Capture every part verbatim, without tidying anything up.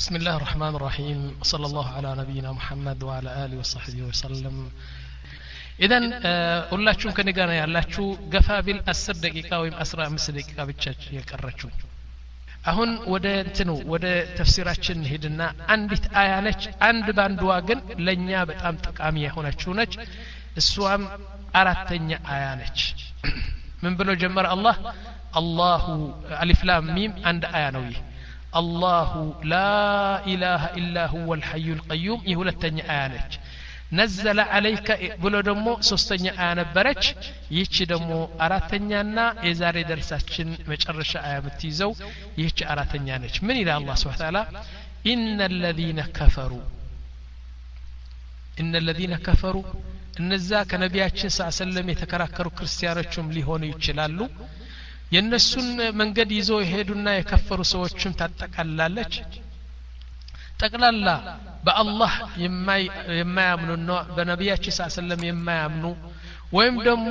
بسم الله الرحمن الرحيم صلى الله على نبينا محمد وعلى آله وصحبه وسلم إذن ሁላችሁም ከኔ ጋር ያላችሁ ገፋ ቢል አስር ደቂቃ ወይም አስራ አምስት ደቂቃ ብቻ የቀረችው አሁን ወደ እንትኑ ወደ ተፍሲራችን ሄድና አንዲት አያ ነች አንድ ባንዱዋ ግን ለኛ በጣም ጠቃሚ የሆነችው ነች እሷም አራተኛ አያ ነች ምን ብሎ ጀመረ አላህ አላሁ አሊፍ ላም ሚም አንድ አያ ነው ይህ الله لا إله إلا هو الحي القيوم يهولتني آنج نزل عليك بلو دمو سوستني آن برج يتش دمو أراتنيانا إزاري درساتشن مجرش آية متيزو يتش أراتنيانج من إلى الله سبحانه وتعالى إن الذين كفروا إن الذين كفروا النزاك نبياتشن صلى الله عليه وسلم يتكراكروا كريستيانوچم ليهونو يچلالو የነሱን መንገድ ይዘው ይሄዱና የከፈሩ ሰዎችም ታጠቃላለች ጠቅላላ በአላህ የማይ የማያምኑና በነቢያችን ሰለላሁ የማያምኑ ወይም ደግሞ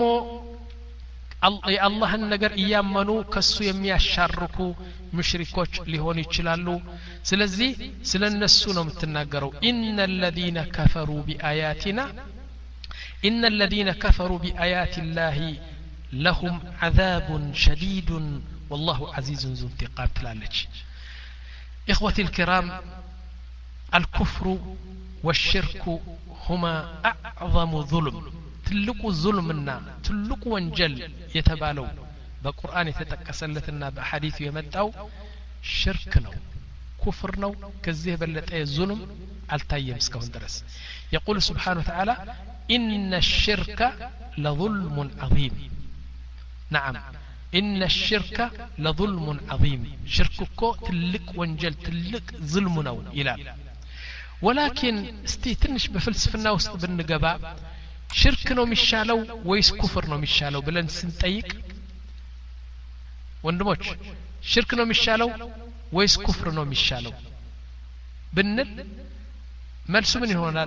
የአላህን ነገር እያመኑ ከሱ የሚያሻርኩ ሙሽሪኮች ሊሆኑ ይችላሉ ስለዚህ ስለነሱ ነው የምትናገረው ኢነ الذين كفروا بآياتنا إن الذين كفروا بآيات الله لهم عذاب شديد والله عزيز ذو انتقام تلالج إخوتي الكرام الكفر والشرك هما أعظم ظلم تلقوا ظلمنا تلقوا وانجل يتبالوا بقرآن يتتكسلتنا بحديث يمدعو شركنا كفرنا كذيه بلتأي الظلم التايم سكون درس يقول سبحانه وتعالى إن الشرك لظلم عظيم نعم إن الشرك لظلم عظيم شركك تلك وانجل تلك ظلمنا إلى ولكن استيتنش بفلسفنا وسط بالنقباء شركنا مشالو ويس كفرنا مشالو بلن سنتيك واندموش شركنا مشالو ويس كفرنا مشالو بالنل ملسو من هنا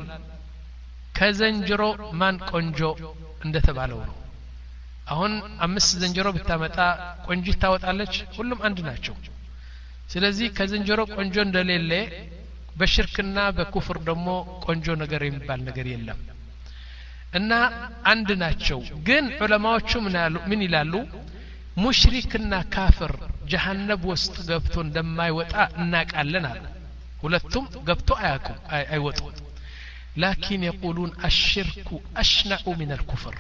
كزنجرو من قنجو እንደተባለው ነው አሁን አምስት ዘንጀሮ ብታመጣ ቆንጆ ታወጣለች ሁሉም አንድ ናቸው ስለዚህ ከዘንጀሮ ቆንጆ እንደሌለ በሽርክና በኩፍር ደግሞ ቆንጆ ነገር የሚባል ነገር የለም እና አንድ ናቸው ግን ዑለማዎቹ ምን ይላሉ ሙሽሪክና ካፍር ጀሃነም ውስጥ ገብቶ እንደማይወጣ እናቃለን አሉ ሁለቱም ገብቶ አያውቁ አይወጡ لكن يقولون الشرك أشنع من الكفر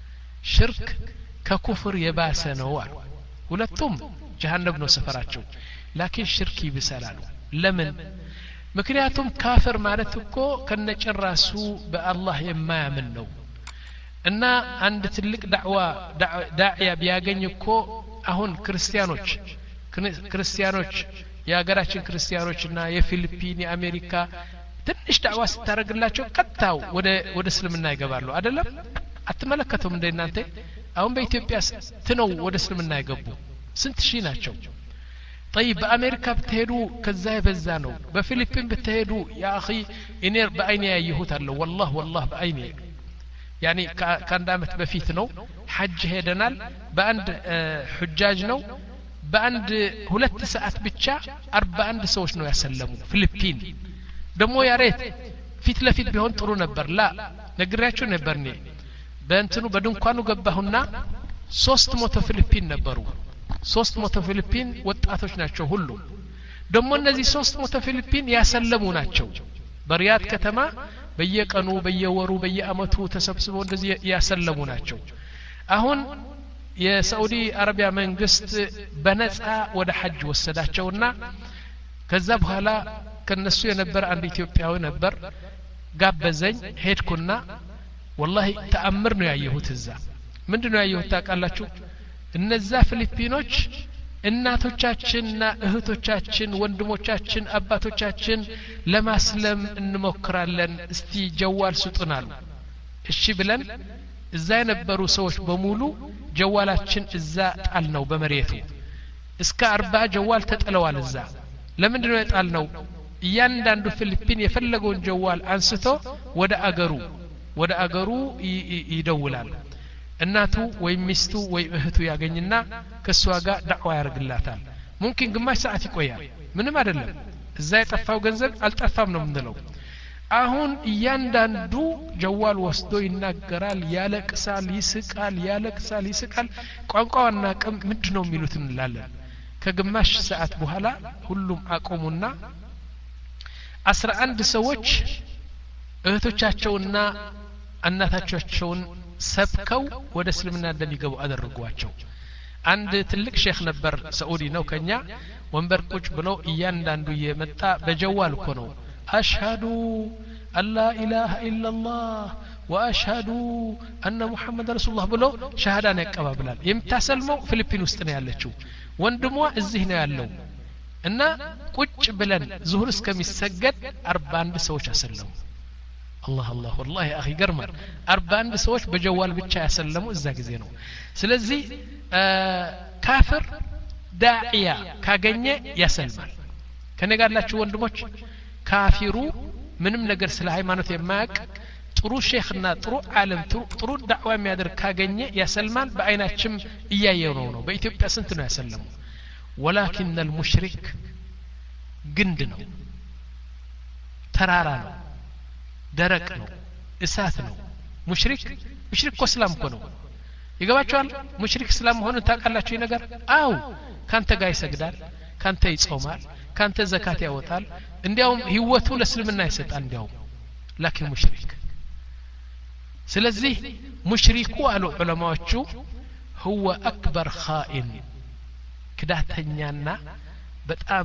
شرك ككفر يباسنه ولتم جهنم نو سفراتشو لكن شركي بسلالو لمن مكنياتهم كافر معناتكو كنجراسو بالله يما يمنو እና አንድ ትልቅ ዳዕዋ ዳዕያ ቢያገኝኮ አሁን ክርስቲያኖች ክርስቲያኖች የሀገራችን ክርስቲያኖችና የፊሊፒን የአሜሪካ ትንሽ ዳዕዋ ስታረግላቸው ቀጣው ወደ ወደ እስልምና ይገባሉ አይደለም አትመለከቱም እንደ እናንተ አሁን በኢትዮጵያ ትነው ወደ እስልምና ይገቡ ስንት ሺህ ናቸው طيب በአሜሪካ ብትሄዱ ከዛ ይበዛ ነው በፊሊፒን ብትሄዱ ያ اخي እኔ በአይኔ ያየሁት አለ والله والله በአይኔ يعني كان دامت በፊት ነው ሐጅ ሄደናል በአንድ ሁጃጅ ነው በአንድ ሁለት ሰዓት ብቻ አርባ አንድ ሰዎች ነው ያሰለሙ ፊሊፒን ደሞ ያሬት ፊት ለፊት ቢሆን ጥሩ ነበር ላ ነግራችሁ ነበርኔ በእንትኑ በድንኳኑ ገባሁና ሶስት መቶ ፊሊፒን ነበሩ ሶስት መቶ ፊሊፒን ወጣቶች ናቸው ሁሉ ደሞ እነዚህ ሶስት መቶ ፊሊፒን ያሰለሙ ናቸው በሪያድ ከተማ በየቀኑ በየወሩ በየአመቱ ተሰብስበው እንደዚህ ያሰለሙ ናቸው አሁን የሳዑዲ አረቢያ መንግስት በነፃ ወደ ሐጅ ወሰዳቸውና ከዛ በኋላ ከነሱ የነበረ አንድ ኢትዮጵያዊ ነበር ጋበዘኝ ሄድኩና والله ተአምር ነው ያየሁት እዛ ምንድነው ያየሁት ታውቃላችሁ እነዛ ፊሊፒኖች እናቶቻችንና እህቶቻችን ወንድሞቻችን አባቶቻችን ለማስለም እንሞክራለን እስቲ ጀዋል ስጡናል እሺ ብለን እዛ የነበሩ ሰዎች በሙሉ ጀዋላችን እዛ ጣል ነው በመሬቱ እስከ አርባ ጀዋል ተጠለዋል እዛ ለምንድነው የጣልነው እያንዳንዱ ፊሊፒን የፈለገውን ጀዋል አንስቶ ወደ አገሩ ወደ አገሩ ይደውላል እናቱ ወይ ሚስቱ ወይ እህቱ ያገኝና ከሷ ጋር ዳዕዋ ያርግላታል ሙምኪን ግማሽ ሰዓት ይቆያል ምንም አይደለም እዛ የጠፋው ገንዘብ አልጠፋም ነው የምንለው አሁን እያንዳንዱ ጀዋል ወስዶ ይናገራል ያለቅሳል ይስቃል ያለቅሳል ይስቃል ቋንቋውና ቀም ምንድነው የሚሉት እንላለን ከግማሽ ሰዓት በኋላ ሁሉም አቆሙና አስራ አንድ ሰዎች እህቶቻቸውና እናታቸውን ሰብከው ወደ እስልምና እንደሚገቡ አደረጓቸው አንድ ትልቅ ሼክ ነበር ሳኡዲ ነው ከኛ ወንበር ቁጭ ብለው እያንዳንዱ የመጣ በጀዋል እኮ ነው አሽሃዱ አላ ኢላሃ ኢላላህ ወአሽሃዱ አነ ሙሐመድ ረሱላህ ብሎ ሸሃዳን ያቀባብላል የምታሰልመው ፊሊፒን ውስጥ ነው ያለችው ወንድሟ እዚህ ነው ያለው እና ቁጭ ብለን ዙሁር እስከሚሰገድ አርባ አንድ ሰዎች አሰለሙ الله الله والله يا اخي ገርማል አርባ አንድ ሰዎች በጀዋል ብቻ ያሰለሙ እዛ ጊዜ ነው ስለዚህ ካፍር ዳዒያ ካገኘ ያሰልማል ከነጋላችሁ ወንድሞች ካፊሩ ምንም ነገር ስለ ሃይማኖት የማያውቅ ጥሩ ሼኽና ጥሩ ዓለም ጥሩ ዳዕዋ የሚያደርግ ካገኘ ያሰልማል በአይናችን እያየው ነው ነው በኢትዮጵያ ስንት ነው ያሰለሙ ولكن المشرك ግንድ ነው ተራራ ነው ደረቅ ነው እሳት ነው ሙሽሪክ ሙሽሪክ እኮ እስላም እኮ ነው ይገባችኋል ሙሽሪክ እስላም ሆነ ታውቃላችሁ ነገር አው ካንተ ጋር ይሰግዳል ካንተ ይጾማል ካንተ ዘካት ያወጣል እንዲያውም ህይወቱ ለእስልምና ይሰጣል እንዲያውም ላኪን ሙሽሪክ ስለዚህ ሙሽሪኩ አሉ ዑለማዎቹ هو اكبر خائن ክዳተኛና በጣም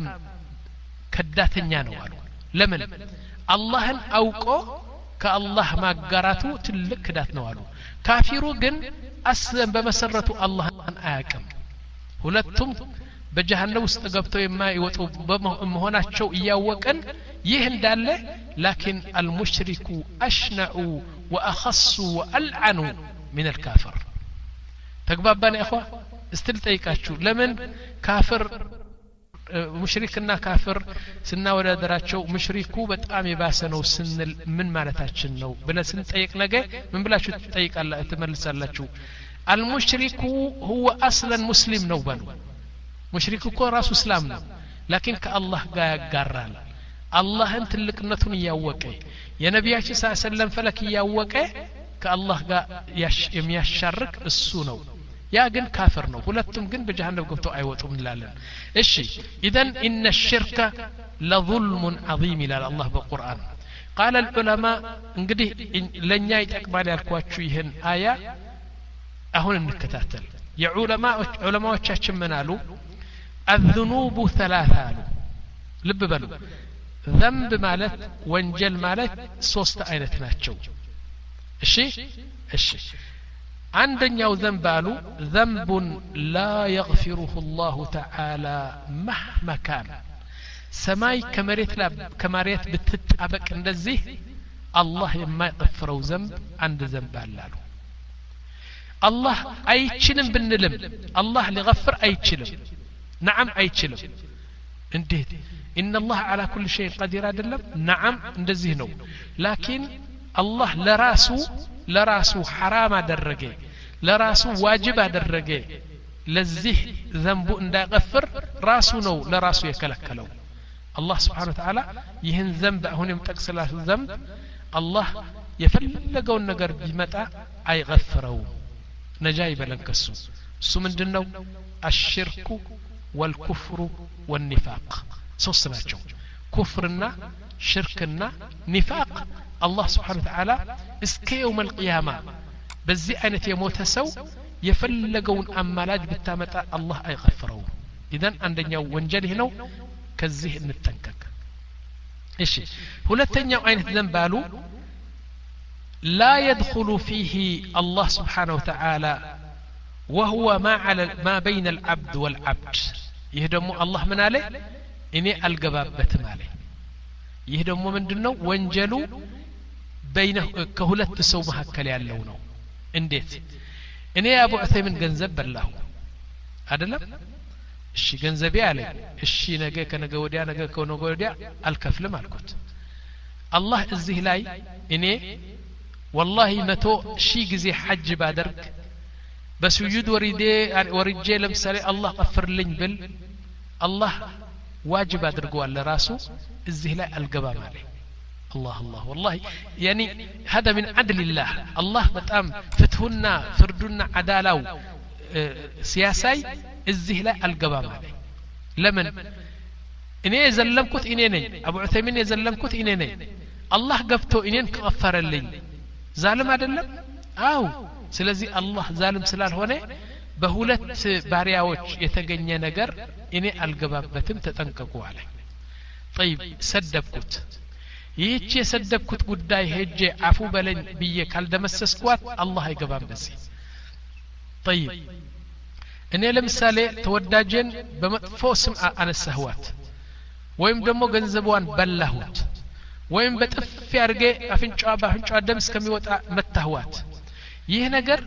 ከዳተኛ ነው አሉ ለምን አላህን አውቆ ከአላህ ማጋራቱ ትልቅ ክዳት ነው አሉ ካፊሩ ግን አስለን በመሰረቱ አላህን አያውቅም ሁለቱም በጀሃነም ውስጥ ገብተው የማይወጡ በመሆናቸው እያወቀን ይህ እንዳለ ላኪን المشرك أشنع وأخص وألعن من الكافر ተግባባን اخوا استل ጠይቃችሁ ለምን ካፍር ሙሽሪክና ካፍር ስናወዳደራቸው ሙሽሪኩ በጣም የባሰ ነው ስንል ምን ማለታችን ነው ብለን ስንጠይቅ ነገ ምን ብላችሁ ትጠይቃላችሁ ትመልሳላችሁ المشرك هو اصلا مسلم ነው በሉ ሙሽሪኩ እኮ ራሱ እስላም ነው ላኪን ከአላህ ጋር ያጋራል አላህን ትልቅነቱን ያወቀ የነቢያችን ሰለላሁ ዐለይሂ ወሰለም ፈለክ ያወቀ ከአላህ ጋር የሚያሻርክ እሱ ነው ያ ግን ካፍር ነው ሁለቱም ግን በጀሃነም ገብተው አይወጡም እንላለን እሺ اذا ان الشرك لظلم عظيم الى الله بالقران قال العلماء እንግዲህ ለኛ ይጠቅማል ያልኳችሁ ይሄን አያ አሁን እንከታተል የዑለማ ዑለማዎቻችን ምን አሉ الذنوب ثلاثه አሉ ልብ በሉ ذنب ማለት ወንጀል ማለት ሶስት አይነት ናቸው እሺ እሺ عندنا ذنب አሉ ذنب لا يغفره الله تعالى مهما كان ሰማይ ከመሬት ላይ ከመሬት ብትጣበቅ እንደዚህ አላህ የማይغفረው ذنب አንድ ذنب አላሉ አላህ አይችልም ብንልም አላህ ሊغفር አይችልም نعم አይችልም እንዴት ان الله على كل شيء قدير አይደለም نعم እንደዚህ ነው ላኪን አላህ ለራሱ ለራሱ حرام አደረገ ለራሱ ዋጅብ አደረገ ለዚህ ذنቡ እንዳይغفር ራሱ ነው ለራሱ የከለከለው አላህ Subhanahu Wa Ta'ala ይህን ذنب አሁን የምጠቅስላችሁ ذنب አላህ የፈለገውን ነገር ቢመጣ አይغفረው ነጃ ይበለን ከሱ እሱ ምንድነው الشرك والكفر والنفاق ሶስት ናቸው ኩፍርና ሽርክና ኒፋቅ አላህ Subhanahu Wa Ta'ala እስከ يوم القيامة በዚህ አይነት የሞተ ሰው የፈለገውን አማላጅ ብታመጣ አላህ አይغفረው ኢዳን አንደኛው ወንጀል ይሄ ነው ከዚህ እንጠንቀቅ እሺ ሁለተኛው አይነት ذنب አሉ لا يدخل فيه الله سبحانه وتعالى وهو ما على ما بين العبد والعبد ይሄ ደግሞ አላህ ምን አለ እኔ አልገባበትም አለ ይሄ ደግሞ ምንድነው ወንጀሉ በይነ ከሁለት ሰው መካከል ያለው ነው እንዴት እኔ አቡ ዑሰይምን ገንዘብ በላሁ አይደለም እሺ ገንዘቤ አለ እሺ ነገ ከነገ ወዲያ ነገ ከነገ ወዲያ አልከፍልም አልኩት አላህ እዚህ ላይ እኔ والله መቶ ሺህ ጊዜ ሐጅ ባደርግ በስጁድ ወሪዴ ወርጄ ለምሳሌ አላህ ቀፍርልኝ ብል አላህ ዋጅብ አድርገዋል ለራሱ እዚህ ላይ አልገባም አለ الله الله والله يعني هذا من عدل الله الله በጣም ፍትሁና ፍርዱና አዳላው ሲያሳይ እዚህ ላይ አልገባም አለ ለምን እኔ የዘለምኩት እኔ ነኝ አቡ ዑተይሚን የዘለምኩት እኔ ነኝ አላህ ገብቶ እኔን ከፈረልኝ ዛልም አይደለም አው ስለዚህ አላህ ዛልም ስላልሆነ በሁለት ባሪያዎች የተገኘ ነገር እኔ አልገባበትም ተጠንቀቁ አለ طيب ሰደብኩት ይህች የሰደብኩት ጉዳይ ሄጄ አፉ በለኝ ብዬ ካልደመሰስኳት አላህ አይገባም በዚህ طيب እኔ ለምሳሌ ተወዳጀን በመጥፎ ስም አነሳህዋት ወይም ደግሞ ገንዘቧን በላሁት ወይም በጥፍ ያርጌ አፍንጫዋ በአፍንጫዋ ደም እስከሚወጣ መታህዋት ይህ ነገር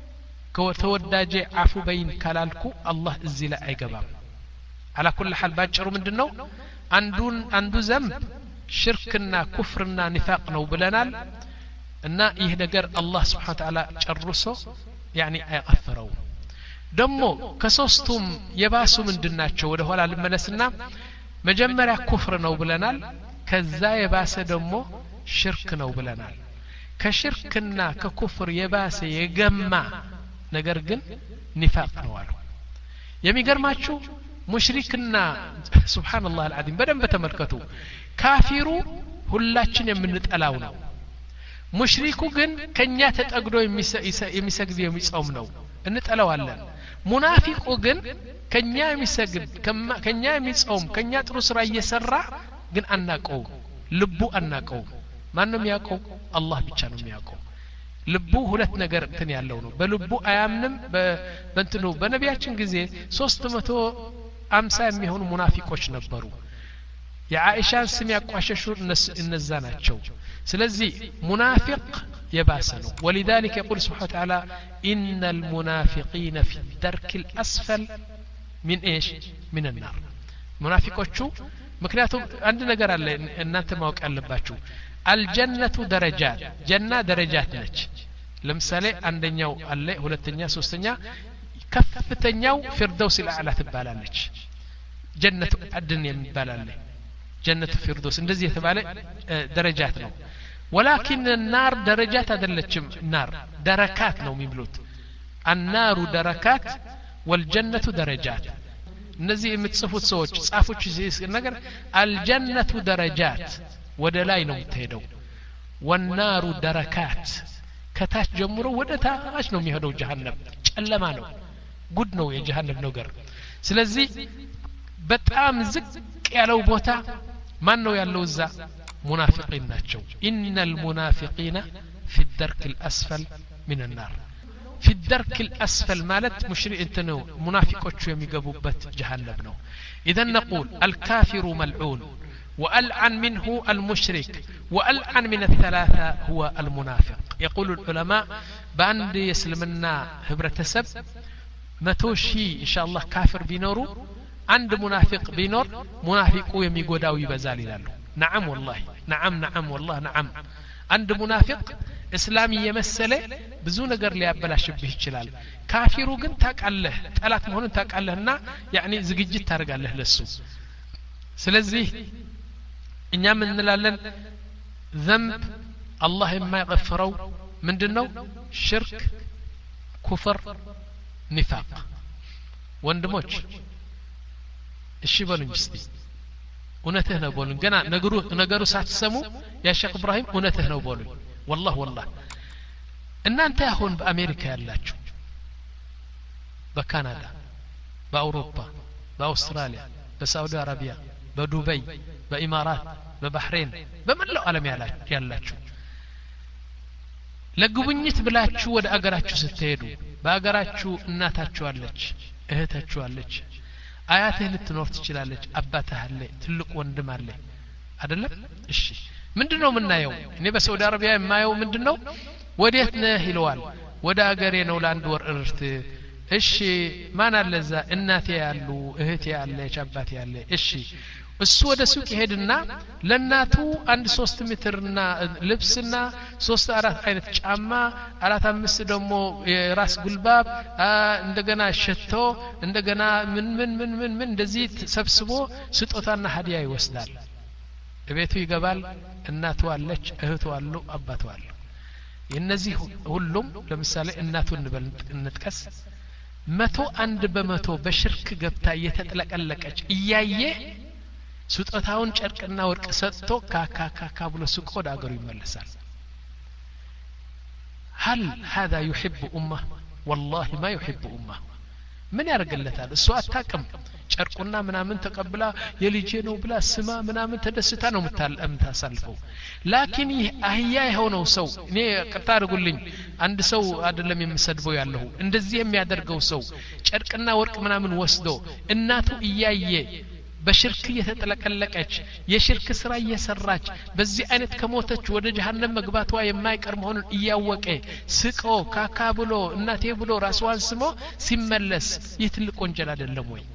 ከተወዳጀ አፉ በይን ካላልኩ አላህ እዚህ ላይ አይገባም على كل حال ባጭሩ ምንድነው አንዱን አንዱ ዘንብ ሽርክና ኩፍርና ኒፋቅ ነው ብለናል እና ይህ ነገር አላህ Subhanahu Wa Ta'ala ጨርሶ يعني አይቀፈረው ደሞ ከሶስቱም የባሱ ምንድናቸው ወደ ኋላ ልመለስና መጀመሪያ ኩፍር ነው ብለናል ከዛ የባሰ ደሞ ሽርክ ነው ብለናል ከሽርክና ከኩፍር የባሰ የገማ ነገር ግን ኒፋቅ ነው አሉ የሚገርማችሁ ሙሽሪክና ሱብሃንአላህ አልዓዚም በደንብ ተመልከቱ ካፊሩ ሁላችን የምንጠላው ነው ሙሽሪኩ ግን ከኛ ተጠግዶ የሚሰግድ የሚጾም ነው እንጠላዋለን ሙናፊቁ ግን ከኛ የሚሰግድ ከኛ የሚጾም ከኛ ጥሩ ስራ እየሰራ ግን አናቀው ልቡ አናቀው ማንንም ያቀው አላህ ብቻ ነው የሚያቀው ልቡ ሁለት ነገር እንትን ያለው ነው በልቡ አያምንም በእንትኑ በነቢያችን ጊዜ ሶስት መቶ ሃምሳ የሚሆኑ ሙናፊቆች ነበሩ የአኢሻን ስም ያቋሸሹ እነዛ ናቸው ስለዚህ ሙናፊቅ የባሰ ነው ولذلك يقول سبحانه وتعالى إن المنافقين في الدرك الأسفل من إيش من النار منافقዎቹ ምክንያቱም አንድ ነገር አለ እናንተ ማወቅ አለባችሁ الجنة درجات جنة درجات ነች ለምሳሌ አንደኛው አለ ሁለተኛ ሶስተኛ ከፍተኛው ፊርደውስ الأعلى ትባላለች ጀነቱ አድን የሚባላል ጀነቱ ፊርደውስ እንደዚህ የተባለ ደረጃት ነው ولكن النار درجات አይደለችም النار دركات ነው የሚሉት النار دركات والجنة درجات እነዚህ የምትጽፉት ሰዎች ጻፎች ነገር الجنة درجات ወደ ላይ ነው የምትሄደው والنار دركات ከታች ጀምሮ ወደ ታች ነው የሚሄደው ጀሃነም ጨለማ ነው ጉድ ነው የጀሃነም ነገር ስለዚህ በጣም ዝቅ ያለው ቦታ ማን ነው ያለው እዛ ሙናፊቂን ናቸው ان المنافقين في الدرك الاسفل من النار في الدرك الاسفل ማለት ሙሽሪክ እንትነው ሙናፊቆቹ የሚገቡበት ጀሃነም ነው اذا نقول الكافر ملعون وألعن منه المشرك وألعن من الثلاثة هو المنافق يقول العلماء بأن يسلمنا هبرتسب متوشي إن شاء الله كافر بينورو عند منافق بينور منافق يميقوداو يبزال لالو نعم والله نعم نعم والله نعم عند منافق إسلامي يمثله ብዙ ነገር ሊያበላሽብህ ይችላል ካፊሩ ግን ታቃለህ ጠላት መሆኑን ታቃለህና ያኒ ዝግጅት ታርጋለህ ለሱ ስለዚህ እኛ ምን እንላለን ذنب الله የማይغفረው ምንድነው ሽርክ ኩፍር ኒፋቅ ወንድሞች እሺ በሉኝ እስቲ እውነትህ ነው በሉኝ ገና ነገሩ ነገሩ ሳትሰሙ ያ ሼክ ኢብራሂም እውነትህ ነው በሉኝ والله والله እናንተ አሁን በአሜሪካ ያላችሁ በካናዳ በአውሮፓ በአውስትራሊያ በሳውዲ አረቢያ በዱባይ በኢማራት በባህሬን በመላው ዓለም ያላችሁ ለጉብኝት ብላችሁ ወደ አገራችሁ ስትሄዱ በአገራችሁ እናታችሁ አለች እህታችሁ አለች አያትህ ልትኖር ትችላለች አባትህ አለ ትልቅ ወንድም አለ አይደለም እሺ ምንድነው ምናየው እኔ በሳውዲ አረቢያ የማየው ምንድነው ወዴት ነህ ይለዋል ወደ አገሬ ነው ለአንድ ወር እርት እሺ ማን አለዛ እናቴ ያሉ እህቴ ያለች አባቴ ያለ እሺ እሱ ወደ ሱቅ ይሄድና ለናቱ አንድ ሶስት ሜትርና ልብስና ሶስት አራት አይነት ጫማ አራት አምስት ደግሞ የራስ ጉልባብ እንደገና ሸቶ እንደገና ምን ምን ምን ምን ምን እንደዚህ ሰብስቦ ስጦታና ሀዲያ ይወስዳል ቤቱ ይገባል እናቱ አለች እህቱ አሉ አባቱ አሉ የነዚህ ሁሉም ለምሳሌ እናቱን እንጥቀስ መቶ አንድ በመቶ በሽርክ ገብታ እየተጠለቀለቀች እያየ ስጦታውን ጨርቅና ወርቅ ሰጥቶ ካካካካ ብሎ ሱቅ ወደ አገሩ ይመለሳል هل هذا يحب امه والله ما يحب امه من ያርግለታል እሱ አታቀም ጨርቁና ምናምን ተቀብላ የልጄ ነው ብላ ስማ ምናምን ተደስታ ነው የምታሳልፈው ላኪን ይህ አህያ የሆነው ሰው እኔ ቅርታ አድርጉልኝ አንድ ሰው አይደለም የምሰድበው ያለው እንደዚህ የሚያደርገው ሰው ጨርቅና ወርቅ ምናምን ወስዶ እናቱ እያየ በሽርክ የተጠለቀለቀች የሽርክ ስራ እየሰራች በዚህ አይነት ከሞተች ወደ ጀሃነም መግባቷ የማይቀር መሆኑን እያወቀ ስቆ ካካ ብሎ እናቴ ብሎ ራስዋን ስሞ ሲመለስ ይትልቅ ወንጀል አይደለም ወይ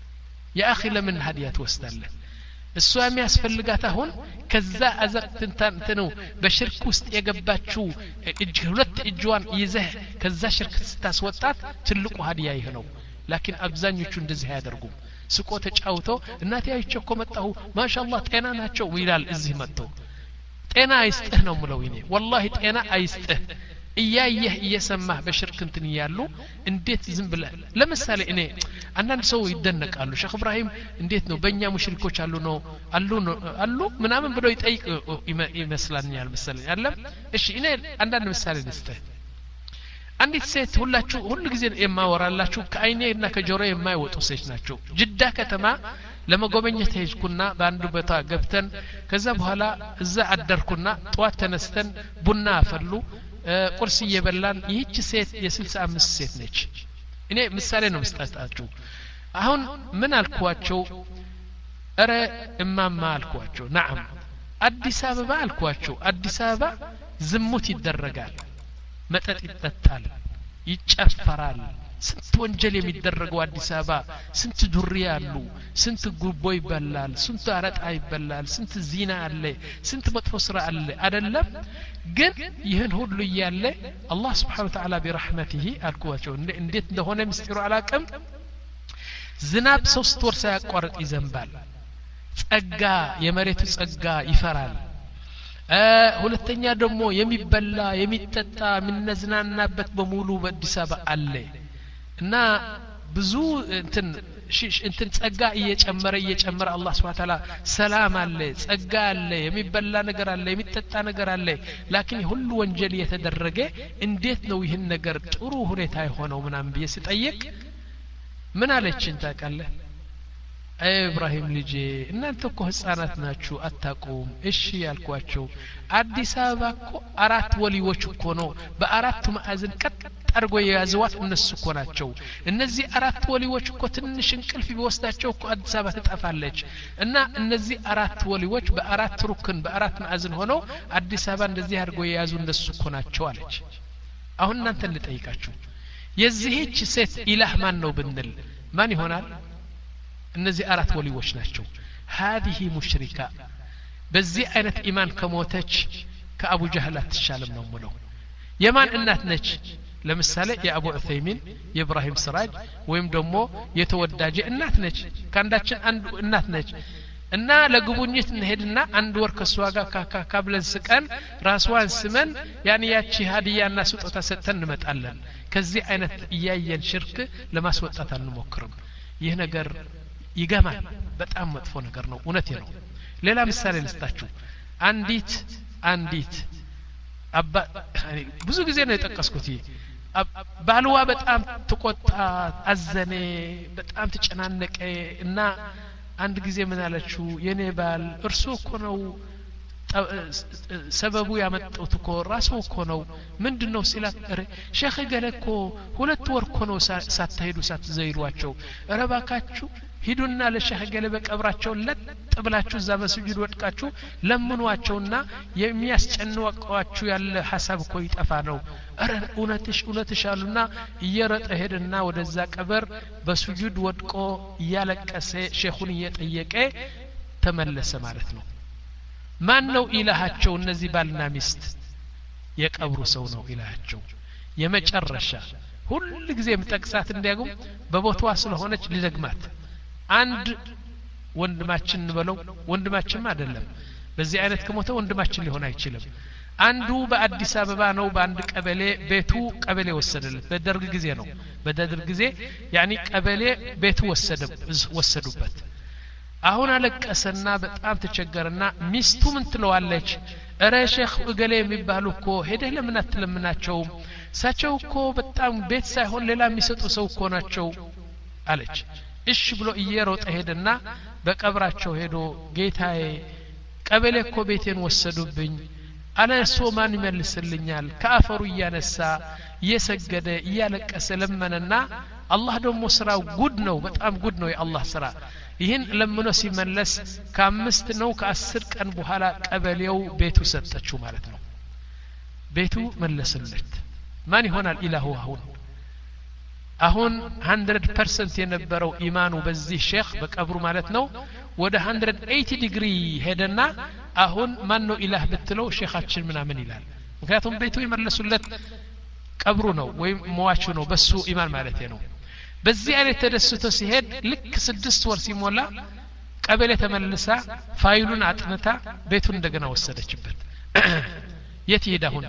ያኺ ለምን ሀዲያ ትወስዳለህ እሷ የሚያስፈልጋት አሁን ከዛ አዘቅት እንተኑ በሽርክ ውስጥ የገባችው እጅ ሁለት እጇን ይዘህ ከዛ ሽርክ ስታስወጣት ትልቁ ሀዲያ ይሄ ነው ላኪን አብዛኞቹ እንደዚህ ያደርጉም ስቆ ተጫውቶ እናቴ አይቸኮ መጣሁ ማሻአላህ ጤና ናቸው ይላል እዚህ መጥቶ ጤና አይስጥህ ነው ምለው ይኔ والله ጤና አይስጥህ እያየህ እየሰማህ በሽርክ እንትን ያሉ እንዴት ዝም ብለህ ለምሳሌ እኔ አንዳንድ ሰው ይደነቃሉ ሼክ ኢብራሂም እንዴት ነው በእኛ ሙሽሪኮች አሉ ነው አሉ አሉ ምናምን ብለው ይጠይቅ ይመስላልኛል መሰለኝ አይደለም እሺ እኔ አንዳንድ ምሳሌ ልስጥህ አንዲት ሴት ሁላችሁ ሁሉ ጊዜ የማወራላችሁ ከአይኔና ከጆሮ የማይወጡ ሴት ናቸው ጅዳ ከተማ ለመጎበኘት ሄድኩና በአንዱ ቦታ ገብተን ከዛ በኋላ እዛ አደርኩና ጧት ተነስተን ቡና አፈሉ ቁርስ እየበላን ይህች ሴት የ65 ሴት ነች እኔ ምሳሌ ነው መስጣጣችሁ አሁን ምን አልኳቸው አረ እማማ አልኳቸው نعم አዲስ አበባ አልኳቸው አዲስ አበባ ዝሙት ይደረጋል መጠጥ ይጠጣል ይጨፈራል ስንት ወንጀል የሚደረገው አዲስ አበባ ስንት ዱርያ አሉ ስንት ጉቦ ይበላል ስንት አረጣ ይበላል ስንት ዚና አለ ስንት መጥፎ ስራ አለ አይደለም ግን ይህን ሁሉ ያለ አላህ Subhanahu Wa Ta'ala በረህመቲሂ አልኳቸው እንዴት እንደሆነ ምስጢሩ አላቀም ዝናብ ሶስት ወር ሳያቋርጥ ይዘንባል ጸጋ የመሬቱ ጸጋ ይፈራል ሁለተኛ ደግሞ የሚበላ የሚጠጣ ምንዝናናበት በሙሉ በአዲስ አበባ አለ እና ብዙ እንትን እንትን ጸጋ እየጨመረ እየጨመረ አላህ Subhanahu Wa Ta'ala ሰላም አለ ጸጋ አለ የሚበላ ነገር አለ የሚጠጣ ነገር አለ ላኪን ሁሉ ወንጀል የተደረገ እንዴት ነው ይህን ነገር ጥሩ ሁኔታ የሆነው ምናምን በየስጠይቅ ምን አለችን ታውቃለህ አይ ኢብራሂም ልጄ እናንተ እኮ ህፃናት ናችሁ አታቁም እሺ ያልኳቸው አዲስ አበባ እኮ አራት ወሊዎች እኮ ነው በአራቱ ማዕዘን ቀጥ አድርጎ የያዘዋት እነሱ እኮ ናቸው እነዚህ አራት ወሊዎች እኮ ትንሽ እንቅልፍ ቢወስዳቸው እኮ አዲስ አበባ ትጠፋለች እና እነዚህ አራት ወሊዎች በአራት ሩክን በአራት ማዕዘን ሆነው አዲስ አበባ እንደዚህ አድርጎ የያዙ እነሱ እኮ ናቸው አለች አሁን እናንተ ልጠይቃችሁ የዚህች ሴት ኢላህ ማን ነው ብንል ማን ይሆናል እነዚህ አራት ወሊዎች ናቸው هذه ሙሽሪካ በዚህ አይነት ኢማን ከሞተች ከአቡ ጀህል አትሻለም ነው ሙለው የማን እናት ነች ለምሳሌ የአቡ ዑሰይሚን የኢብራሂም ስራጅ ወይም ደግሞ የተወዳጀ እናት ነች ካንዳችን አንድ እናት ነች እና ለግቡኝት እንሄድና አንድ ወር ከሷጋ ካካብለን ስቀን ራስዋን ስመን ያን ያቺ ሀዲያና ስጦታ ሰጥተን እንመጣለን ከዚህ አይነት እያየን ሽርክ ለማስወጣት አንሞክርም ይህ ነገር ይገማል በጣም መጥፎ ነገር ነው እውነቴ ነው ሌላ ምሳሌ ልስጣችሁ አንዲት አንዲት አባ ብዙ ጊዜ ነው የጠቀስኩት ባልዋ በጣም ተቆጣ አዘነ በጣም ተጨናነቀ እና አንድ ጊዜ ምን አለችው የኔ ባል እርሱ እኮ ነው ሰበቡ ያመጣው እኮ ራሱ እኮ ነው ምንድነው ሲላት አረ ሼክ ገለኮ ሁለት ወር እኮ ነው ሳትሄዱ ሳትዘይሯቸው አረ ባካችሁ ሂዱና ለሸህ ገለ በቀብራቸው ለጥብላችሁ እዛ በስጁድ ወድቃችሁ ለምኑዋቸውና የሚያስጨንቋችሁ ያለ ሐሳብ እኮ ይጠፋ ነው አረ ኡነትሽ ኡነትሽ አሉና እየረጠ ሄደና ወደዛ ቀብር በስጁድ ወድቆ ያለቀሰ ሼኹን እየጠየቀ ተመለሰ ማለት ነው ማን ነው ኢላሃቸው እነዚህ ባልና ሚስት የቀብሩ ሰው ነው ኢላሃቸው የመጨረሻ ሁሉ ጊዜ ምጠቅሳት እንዲያጉም በቦታዋ ስለሆነች ሊደግማት አንድ ወንድማችን እንበለው ወንድማችን አይደለም በዚህ አይነት ከሞተ ወንድማችን ሊሆን አይችልም አንዱ በአዲስ አበባ ነው በአንድ ቀበሌ ቤቱ ቀበሌ ወሰደለት በደርግ ጊዜ ነው በደርግ ጊዜ ያኒ ቀበሌ ቤቱ ወሰደ ወሰዱበት አሁን አለቀሰና በጣም ተቸገረና ሚስቱ ምን ትለዋለች እረ ሼኽ እገሌ የሚባሉ እኮ ሄደህ ለምን አትለምናቸው ሳቸው እኮ በጣም ቤት ሳይሆን ሌላ የሚሰጡ ሰው እኮ ናቸው አለች እሺ ብሎ እየሮጠ ሄደና በቀብራቸው ሄዶ ጌታዬ ቀበሌ እኮ ቤቴን ወሰዱብኝ አለ ሶማን ይመልስልኛል ከአፈሩ እያነሳ እየሰገደ እያለቀሰ ለመነና አላህ ደግሞ ስራው ጉድ ነው በጣም ጉድ ነው የአላህ ስራ ይህን ለምኖ ሲመለስ ከአምስት ነው ከአስር ቀን በኋላ ቀበሌው ቤቱ ሰጠችው ማለት ነው ቤቱ መለሰለት ማን ይሆናል ኢላሁ አሁን አሁን one hundred percent የነበረው ኢማኑ በዚህ ሼኽ በቀብሩ ማለት ነው ወደ one hundred eighty ዲግሪ ሄደና አሁን ማን ነው ኢላህ ብትለው ሼኻችን ምናምን ይላል ምክንያቱም ቤቱ የመለሱለት ቀብሩ ነው ወይም ሟቹ ነው በሱ ኢማን ማለት ነው በዚህ አይነት ተደስቶ ሲሄድ ልክ ስድስት ወር ሲሞላ ቀበሌ ተመልሳ ፋይሉን አጥንታ ቤቱን እንደገና ወሰደችበት የት ይሄድ አሁን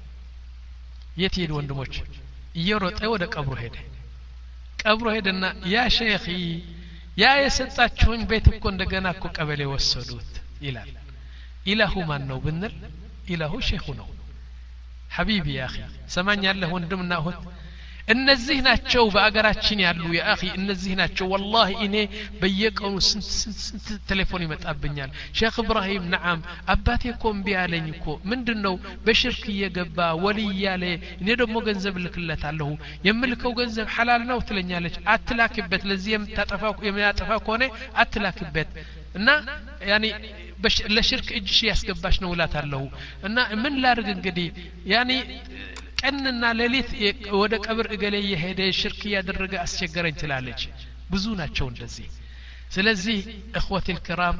የት ይሄድ ወንድሞች እየሮጠ ወደ ቀብሩ ሄደ ቀብሩ ሄደና ያ ሼኺ ያ የሰጣችሁኝ ቤት እኮ እንደገና እኮ ቀበሌ ወሰዱት ይላል ኢላሁ ማን ነው ብንል ኢላሁ ሼኹ ነው ሐቢቢ ያ አኺ ሰማኛለህ ወንድምና እህት እነዚህ ናቸው በአገራችን ያሉ ያ አኺ እነዚህ ናቸው ወላሂ እኔ በየቀኑ ስንት ስንት ቴሌፎን ይመጣብኛል ሼኽ ኢብራሂም ነዓም አባቴ እኮ እምቢ አለኝ እኮ ምንድነው በሽርክ እየገባ ወልያለ እኔ ደግሞ ገንዘብ ልክለታለሁ የምልከው ገንዘብ ሐላል ነው ትለኛለች አትላክበት ለዚህ የምታጠፋው የሚያጠፋ ከሆነ አትላክበት እና ያኒ ለሽርክ እጅሽ ያስገባሽ ነው እላታለሁ እና ምን ላድርግ እንግዲህ ያኒ ቀንና ሌሊት ወደ ቀብር እገሌ የሄደ ሽርክ ያደረገ አስቸገረኝ ትላለች ብዙ ናቸው እንደዚህ ስለዚህ እخوتي الكرام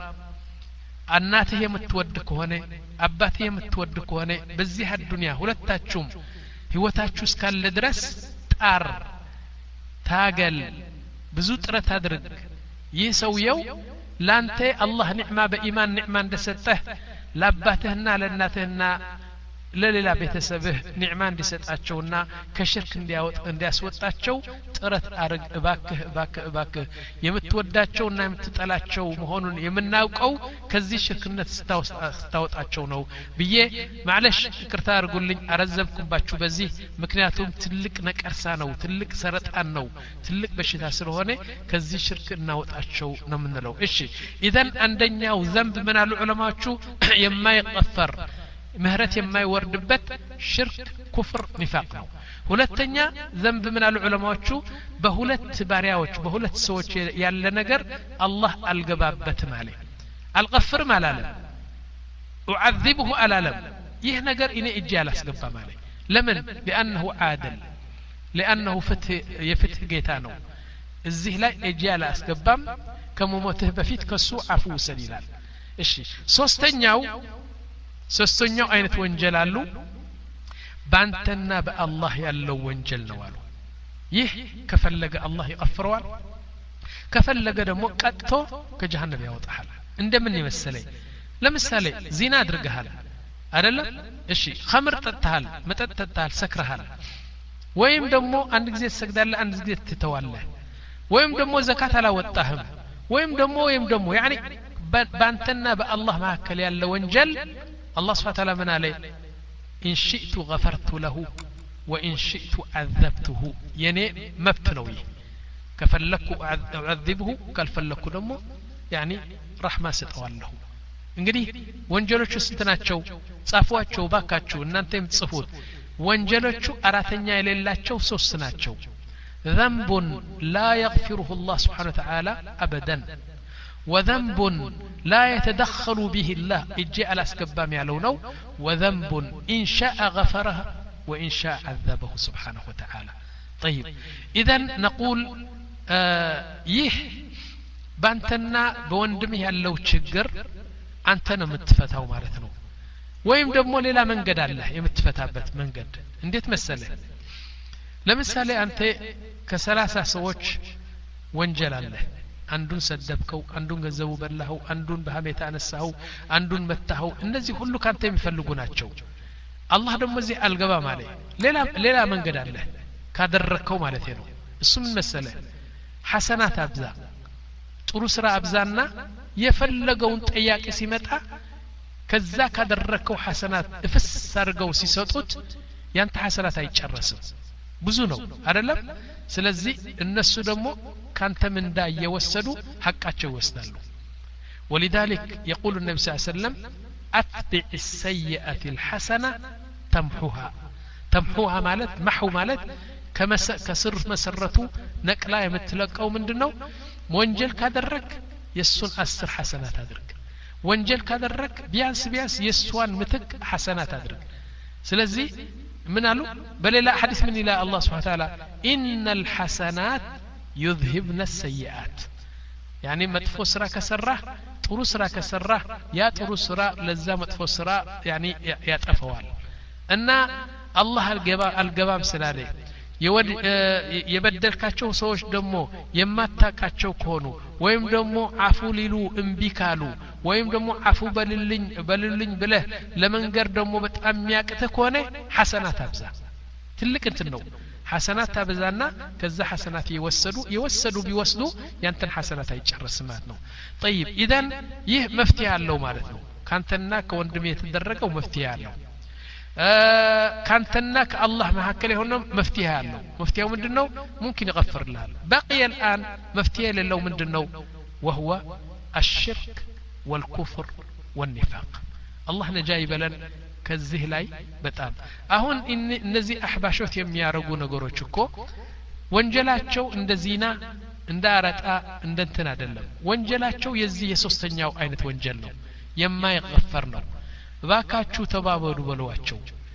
እናትህ የምትወድ ከሆነ አባትህ የምትወድ ከሆነ በዚህ አዱንያ ሁለታችሁም ህይወታችሁ እስካለ ድረስ ጣር ታገል ብዙ ጥረት አድርግ ይህ ሰውየው ላንተ አላህ ኒዕማ በኢማን ኒዕማ እንደሰጠህ ለአባትህና ለእናትህና ለሌላ ቤተሰብህ ኒዕማ እንዲሰጣቸውና ከሽርክ እንዲያወጥ እንዲያስወጣቸው ጥረት አርግ እባክህ እባክህ እባክህ የምትወዳቸውና የምትጠላቸው መሆኑን የምናውቀው ከዚህ ሽርክነት ስታወጣቸው ነው ብዬ ማለሽ ይቅርታ አድርጉልኝ አረዘምኩባችሁ በዚህ ምክንያቱም ትልቅ ነቀርሳ ነው ትልቅ ሰረጣን ነው ትልቅ በሽታ ስለሆነ ከዚህ ሽርክ እናወጣቸው ነው የምንለው እሺ ኢዘን አንደኛው ዘንብ ምን አሉ ዑለማዎቹ የማይቀፈር ምህረት የማይወርድበት ሽርክ ኩፍር ኒፋቅ ነው ሁለተኛ ዘንብ ምን አሉ ዑለማዎቹ በሁለት ባሪያዎች በሁለት ሰዎች ያለ ነገር አላህ አልገባበትም አለ አልቀፍርም አላለም اعذبه አላለም ይህ ነገር እኔ እጄ አላስገባም አለ ለምን لانه عادل لانه ፍትህ የፍትህ ጌታ ነው እዚህ ላይ እጄ አላስገባም ከመሞትህ በፊት ከሱ አፉ ወሰድ ይላል እሺ ሶስተኛው ሶስተኛው አይነት ወንጀል አሉ ባንተና በአላህ ያለው ወንጀል ነው አሉ ይህ ከፈለገ አላህ ይቀፍረዋል ከፈለገ ደግሞ ቀጥቶ ከጀሃነም ያወጣሃል እንደምን ይመስለኝ ለምሳሌ ዚና አድርገሃል አይደለም እሺ ኸምር ጠጥተሃል መጠጥ ጠጥተሃል ሰክረሃል ወይም ደግሞ አንድ ጊዜ ትሰግዳለህ አንድ ጊዜ ትተዋለህ ወይም ደግሞ ዘካት አላወጣህም ወይም ደግሞ ወይም ደግሞ ያኒ ባንተና በአላህ መካከል ያለው ወንጀል الله سبحانه وتعالى من عليه إن شئت غفرت له وإن شئت عذبته يعني مبتنوي كفلك أعذبه كالفلك دمه يعني رحمة ستوالله እንግዲህ ወንጀሎቹ ስንት ናቸው ጻፏቸው ባካችሁ እናንተ የምትጽፉት ወንጀሎቹ አራተኛ የሌላቸው ሶስት ናቸው ذنب لا يغفره الله سبحانه وتعالى أبدا وذنب لا يتدخل به الله إجي على أسكبام يعلونه وذنب إن شاء غفرها وإن شاء عذبه سبحانه وتعالى طيب إذن نقول آه يه بانتنا بوندمه اللو تشجر أنتنا متفتاو مالتنا ويم دمو ليلا منقد الله يمتفتابت منقد انديت مسألة لمثالي أنت كسلاسة سووش وانجل الله አንዱን ሰደብከው አንዱን ገንዘቡ በላኸው አንዱን በሐሜታ አነሳኸው አንዱን መታኸው እነዚህ ሁሉ ካንተ የሚፈልጉ ናቸው አላህ ደግሞ እዚህ አልገባ ማለት ሌላ ሌላ መንገድ አለ ካደረከው ማለት ነው እሱ ምን መሰለ ሐሰናት አብዛ ጥሩ ስራ አብዛና የፈለገውን ጥያቄ ሲመጣ ከዛ ካደረከው ሐሰናት እፍስ አድርገው ሲሰጡት ያንተ ሐሰናት አይጨረስም ብዙ ነው አይደለም ስለዚህ እነሱ ደግሞ كانت من دا يوسدوا حقاቸው ይወስዳሉ ولذلك يقول النبي صلى الله عليه وسلم أتبع السيئة الحسنة تمحوها تمحوها مالت محو مالت كمس كسر مسرته نقلا يمتلقው ምንድነው ወንጀል ካደረክ የሱን አስር ሐሰናት አድርግ ወንጀል ካደረክ ቢያንስ ቢያንስ የሷን ምትክ ሐሰናት አድርግ ስለዚህ ምን አሉ በሌላ ሐዲስ ምን ይላል አላህ Subhanahu Wa Ta'ala إن الحسنات يذهبن السيئات يعني مطفو سرا كسره ጥሩ ስራ ከሰራ ያ ጥሩ ስራ ለዛ መጥፎ ስራ يعني ያጠፋዋል እና አላህ አልገባ አልገባም ስላለ የበደልካቸው ሰዎች ደግሞ የማታቃቸው ከሆኑ ወይም ደግሞ አፉ ሊሉ እምቢ ካሉ ወይም ደግሞ አፉ በልልኝ በልልኝ ብለህ ለመንገር ደግሞ በጣም የሚያቅተ ከሆነ ሐሰናት አብዛ ትልቅ እንትን ነው حسنات تابزانا كذا حسنات يوسدوا يوسدوا بيوسدوا ينتن حسنات يتشرس ماتنو طيب إذن يه مفتيح اللو مالتنو كانتنا كوندم يتدرق ومفتيح اللو آه كانتنا كالله محكله هنا مفتيح اللو مفتيح من دنو ممكن يغفر له بقي الآن مفتيح للو من دنو وهو الشرك والكفر والنفاق الله نجايب لنا ከዚህ ላይ በጣም አሁን እነዚህ አህባሾት የሚያረጉ ነገሮች እኮ ወንጀላቸው እንደ ዚና እንደ አረጣ እንደ እንትን አይደለም ወንጀላቸው የዚህ የሶስተኛው አይነት ወንጀል ነው የማይገፈር ነው ባካችሁ ተባበሩ በለዋቸው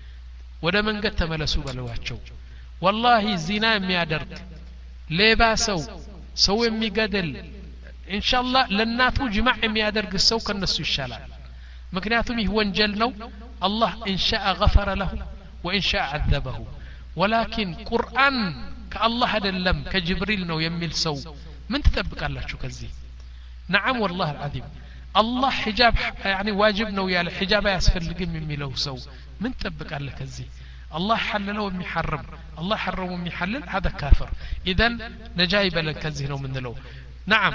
ወደ መንገድ ተመለሱ በለዋቸው والله ዚና የሚያደርግ ሌባ ሰው ሰው የሚገድል ኢንሻአላህ ለናቱ ጅማዕ የሚያደርግ ሰው ከነሱ ይሻላል ምክንያቱም ይህ ወንጀል ነው الله إن شاء غفر له وإن شاء عذبه ولكن قرآن كالله هذا اللم كجبريل نو يميل سو من تتبقى الله شو كذي نعم والله العظيم الله حجاب يعني واجب نو يا الحجاب يسفر لقم يميله سو من تتبقى الله كذي الله حلله ومحرم الله حرم ومحلل هذا كافر إذن نجايب لك كذي نو من له نعم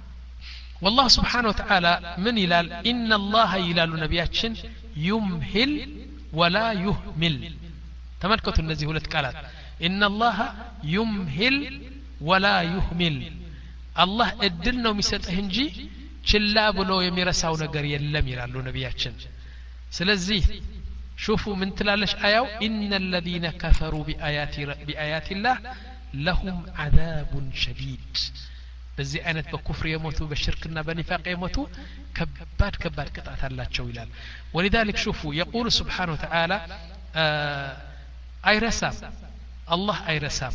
والله سبحانه وتعالى من يلال إن الله يلال نبياتشن يمهل ولا يهمل تملكتوا النزيه لتقالات إن الله يمهل ولا يهمل الله ادلنا ومسطه እንጂ ችላ ብሎ የሚረሳው ነገር የለም ይላሉ ነብያችን ስለዚህ شوفوا من تلالش آية إن الذين كفروا بآيات بآيات الله لهم عذاب شديد بزي أنت بكفر يموتوا بشركنا بنفاق يموتوا كبار كبار قطعة الله تشويلال ولذلك شوفوا يقول سبحانه وتعالى آه أي رسام الله أي رسام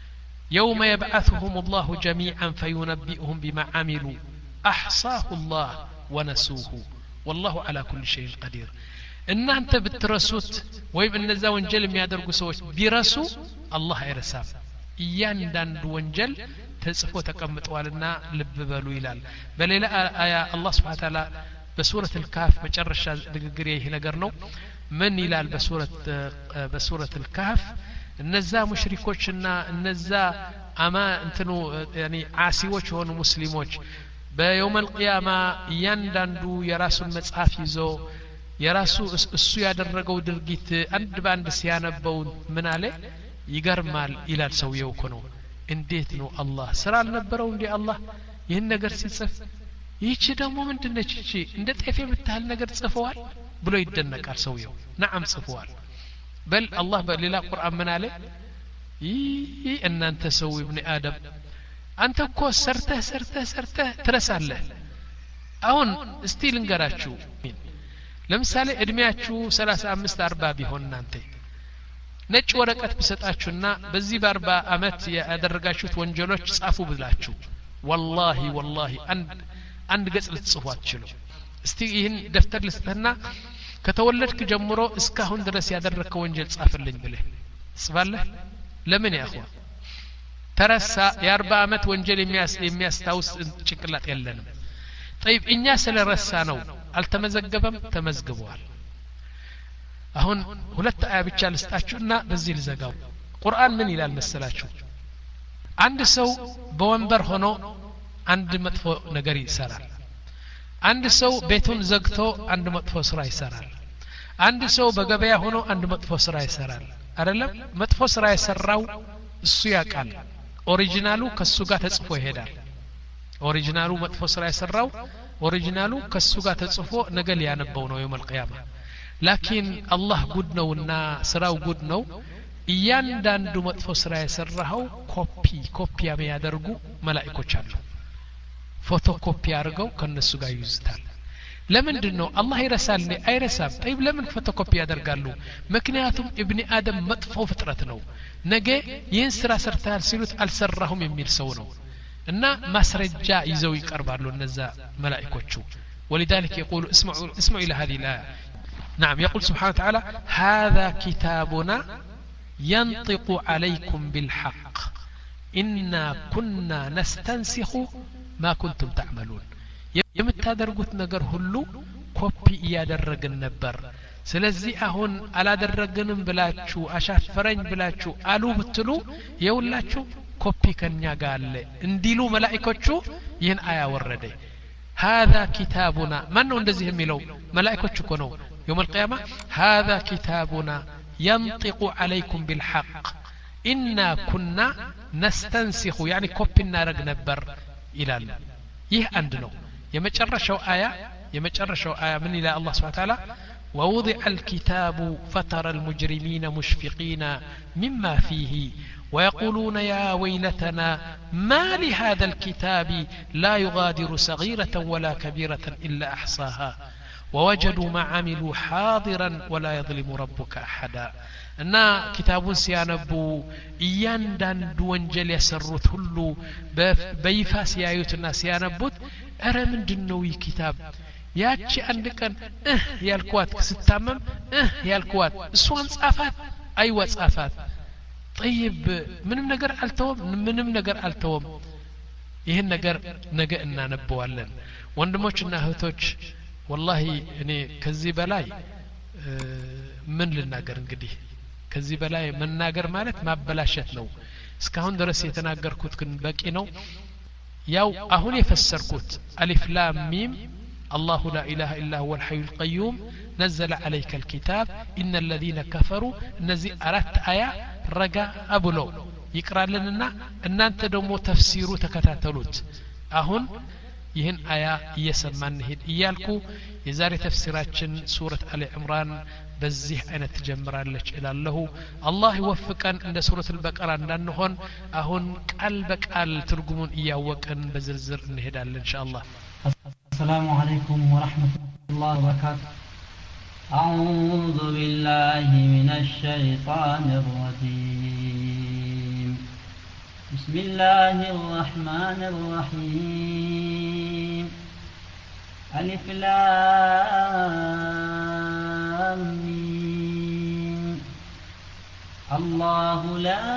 يوم يبعثهم الله جميعا فينبئهم بما عملوا أحصاه الله ونسوه والله على كل شيء قدير إن أنت بترسوت ويب إن ذا وانجل ميادرقوا سويت برسو الله أي رسام إيان دان وانجل تسفو تقمطوالنا لب بلو ይላል በሌላ አያ አላህ Subhanahu Wa Ta'ala በሱረት الكهف መጨረሻ ንግግር ይሄ ነገር ነው ምን ይላል በሱረት በሱረት الكهف እነዛ ሙሽሪኮችና እነዛ አማ እንትኑ يعني ዓሲዎች ሆኑ ሙስሊሞች በየውም القيامه ያንዳንዱ የራሱን መጽሐፍ ይዞ የራሱ እሱ ያደረገው ድርጊት አንድ ባንድ ሲያነበው ምን አለ ይገርማል ይላል ሰውየው እኮ ነው እንዴት ነው አላህ ስራ አልነበረው እንዴ አላህ ይሄን ነገር ሲጽፍ ይቺ ደግሞ ምንድነች እቺ እንደ ጤፍ የምታህል ነገር ጽፈዋል ብሎ ይደነቃል ሰውየው نعم ጽፈዋል በል አላህ በሌላ ቁርአን ምን አለ ይ እናንተ ሰው ابن آدم አንተ እኮ ሰርተህ ሰርተህ ሰርተህ ትረሳለህ አሁን እስቲ ልንገራችሁ ለምሳሌ እድሜያችሁ ሰላሳ አምስት አርባ ቢሆን እናንተ ነጭ ወረቀት ብሰጣችሁና በዚህ በአርባ አመት ያደረጋችሁት ወንጀሎች ጻፉ ብላችሁ والله والله አንድ አንድ ገጽ ልትጽፉ አትችሉ እስቲ ይህን ደፍተር ልስጥህና ከተወለድክ ጀምሮ እስካሁን ድረስ ያደረከው ወንጀል ጻፍልኝ ብለህ ጽፋለህ ለምን ያخوا ተረሳ የአርባ አመት ወንጀል የሚያስታውስ ጭንቅላት የለንም طيب እኛ ስለረሳ ነው አልተመዘገበም ተመዝግቧል አሁን ሁለት አያ ብቻ ልስጣችሁና በዚህ ልዘጋው ቁርአን ምን ይላል መሰላችሁ አንድ ሰው በወንበር ሆኖ አንድ መጥፎ ነገር ይሰራል አንድ ሰው ቤቱን ዘግቶ አንድ መጥፎ ስራ ይሰራል አንድ ሰው በገበያ ሆኖ አንድ መጥፎ ስራ ይሰራል አይደለም መጥፎ ስራ የሰራው እሱ ያቃል ኦሪጂናሉ ከሱ ጋር ተጽፎ ይሄዳል ኦሪጂናሉ መጥፎ ስራ የሰራው ኦሪጂናሉ ከሱ ጋር ተጽፎ ነገ ሊያነበው ነው የውመል ቂያማ ላኪን አላህ ጉድ ነውና ስራው ጉድ ነው እያንዳንዱ መጥፎ ስራ የሰራው ኮፒ ኮፒ የሚያደርጉ መላእክቶች አሉ ፎቶኮፒ አድርገው ከነሱ ጋር ይይዙታል ለምንድነው አላህ ይረሳል አይረሳም طيب ለምን ፎቶኮፒ ያደርጋሉ ምክንያቱም ኢብኒ አደም መጥፎ ፍጥረት ነው ነገ ይህን ስራ ሰርተሃል ሲሉት አልሰራሁም የሚል ሰው ነው እና ማስረጃ ይዘው ይቀርባሉ እነዛ መላእክቶቹ ولذلك يقول اسمعوا اسمعوا الى هذه الايه نعم يقول سبحانه وتعالى هذا كتابنا ينطق عليكم بالحق إنا كنا نستنسخ ما كنتم تعملون የምታደርጉት ነገር ሁሉ ኮፒ ያደረግን ነበር ስለዚህ አሁን አላደረግንም ብላችሁ አሻፈረኝ ብላችሁ አሉ ብትሉ የውላችሁ ኮፒ ከኛ ጋር አለ እንዲሉ መላእክቶቹ ይህን አያ ወረደ هذا كتابنا ማን ነው እንደዚህ የሚለው መላእክቶቹ እኮ ነው يوم القيامة هذا كتابنا ينطق عليكم بالحق إنا كنا نستنسخ يعني كوبي نارق نبر إلى يه عندنا يمجرشوا آية يمجرشوا آية من إلى الله سبحانه وتعالى ووضع الكتاب فترى المجرمين مشفقين مما فيه ويقولون يا ويلتنا ما لهذا الكتاب لا يغادر صغيرة ولا كبيرة إلا أحصاها ووجدوا ما عملوا حاضرا ولا يظلم ربك أحدا እና ኪታቡን ሲያነቡ እያንዳንዱ ወንጀል ያሰሩት ሁሉ በይፋ ሲያዩትና ሲያነቡት አረ ምንድነው ይህ ኪታብ ያቺ አንድ ቀን እህ ያልኳት ስታመም እህ ያልኳት እሷን ጻፋት አይዋ ጻፋት طيب ምንም ነገር አልተወም ምንም ነገር አልተወም ይሄን ነገር ነገ እናነበዋለን ወንድሞችና እህቶች والله እኔ ከዚህ በላይ ምን ልናገር እንግዲህ ከዚህ በላይ መናገር ማለት ማበላሸት ነው እስካሁን ድረስ የተናገርኩት ግን በቂ ነው ያው አሁን የፈሰርኩት አሊፍ ላም ሚም الله لا إله إلا هو الحي القيوم نزل عليك الكتاب إن الذين كفروا نزي أردت آية رجاء أبلو يقرأ لنا أن أنت دمو تفسيرو تكتاتلوت أهون ይህን አያ እየሰማን ሄድ እያልኩ የዛሬ ተፍሲራችን ሱረት አሊ ኢምራን በዚህ አይነት ተጀምራለች እላለሁ አላህ ይወፍቀን እንደ ሱረት አልበቀራ እንዳንሆን አሁን ቃል በቃል ትርጉሙን እያወቀን በዝርዝር እንሄዳለን ኢንሻአላህ السلام عليكم ورحمة الله وبركاته أعوذ بالله من الشيطان الرجيم بسم الله الرحمن الرحيم ألف لام ميم الله لا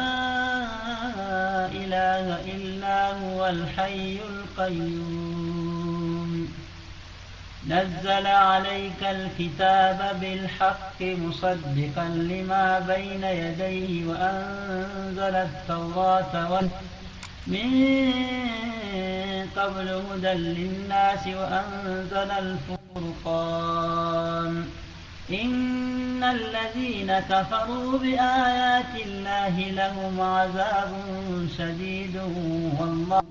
إله إلا هو الحي القيوم نزل عليك الكتاب بالحق مصدقا لما بين يديه وأنزل التوراة من قبل هدى للناس وأنزل الفرقان إن الذين كفروا بآيات الله لهم عذاب شديد والله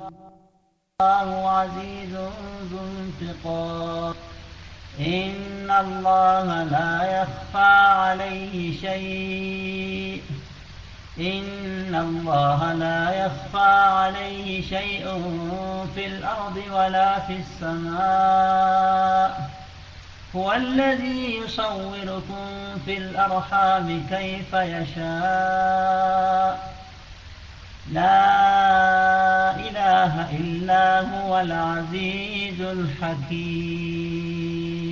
عزيز ذو انتقام إن الله لا يخفى عليه شيء إن الله لا يخفى عليه شيء في الأرض ولا في السماء هو الذي يصوركم في الأرحام كيف يشاء لا إله إلا هو العزيز الحكيم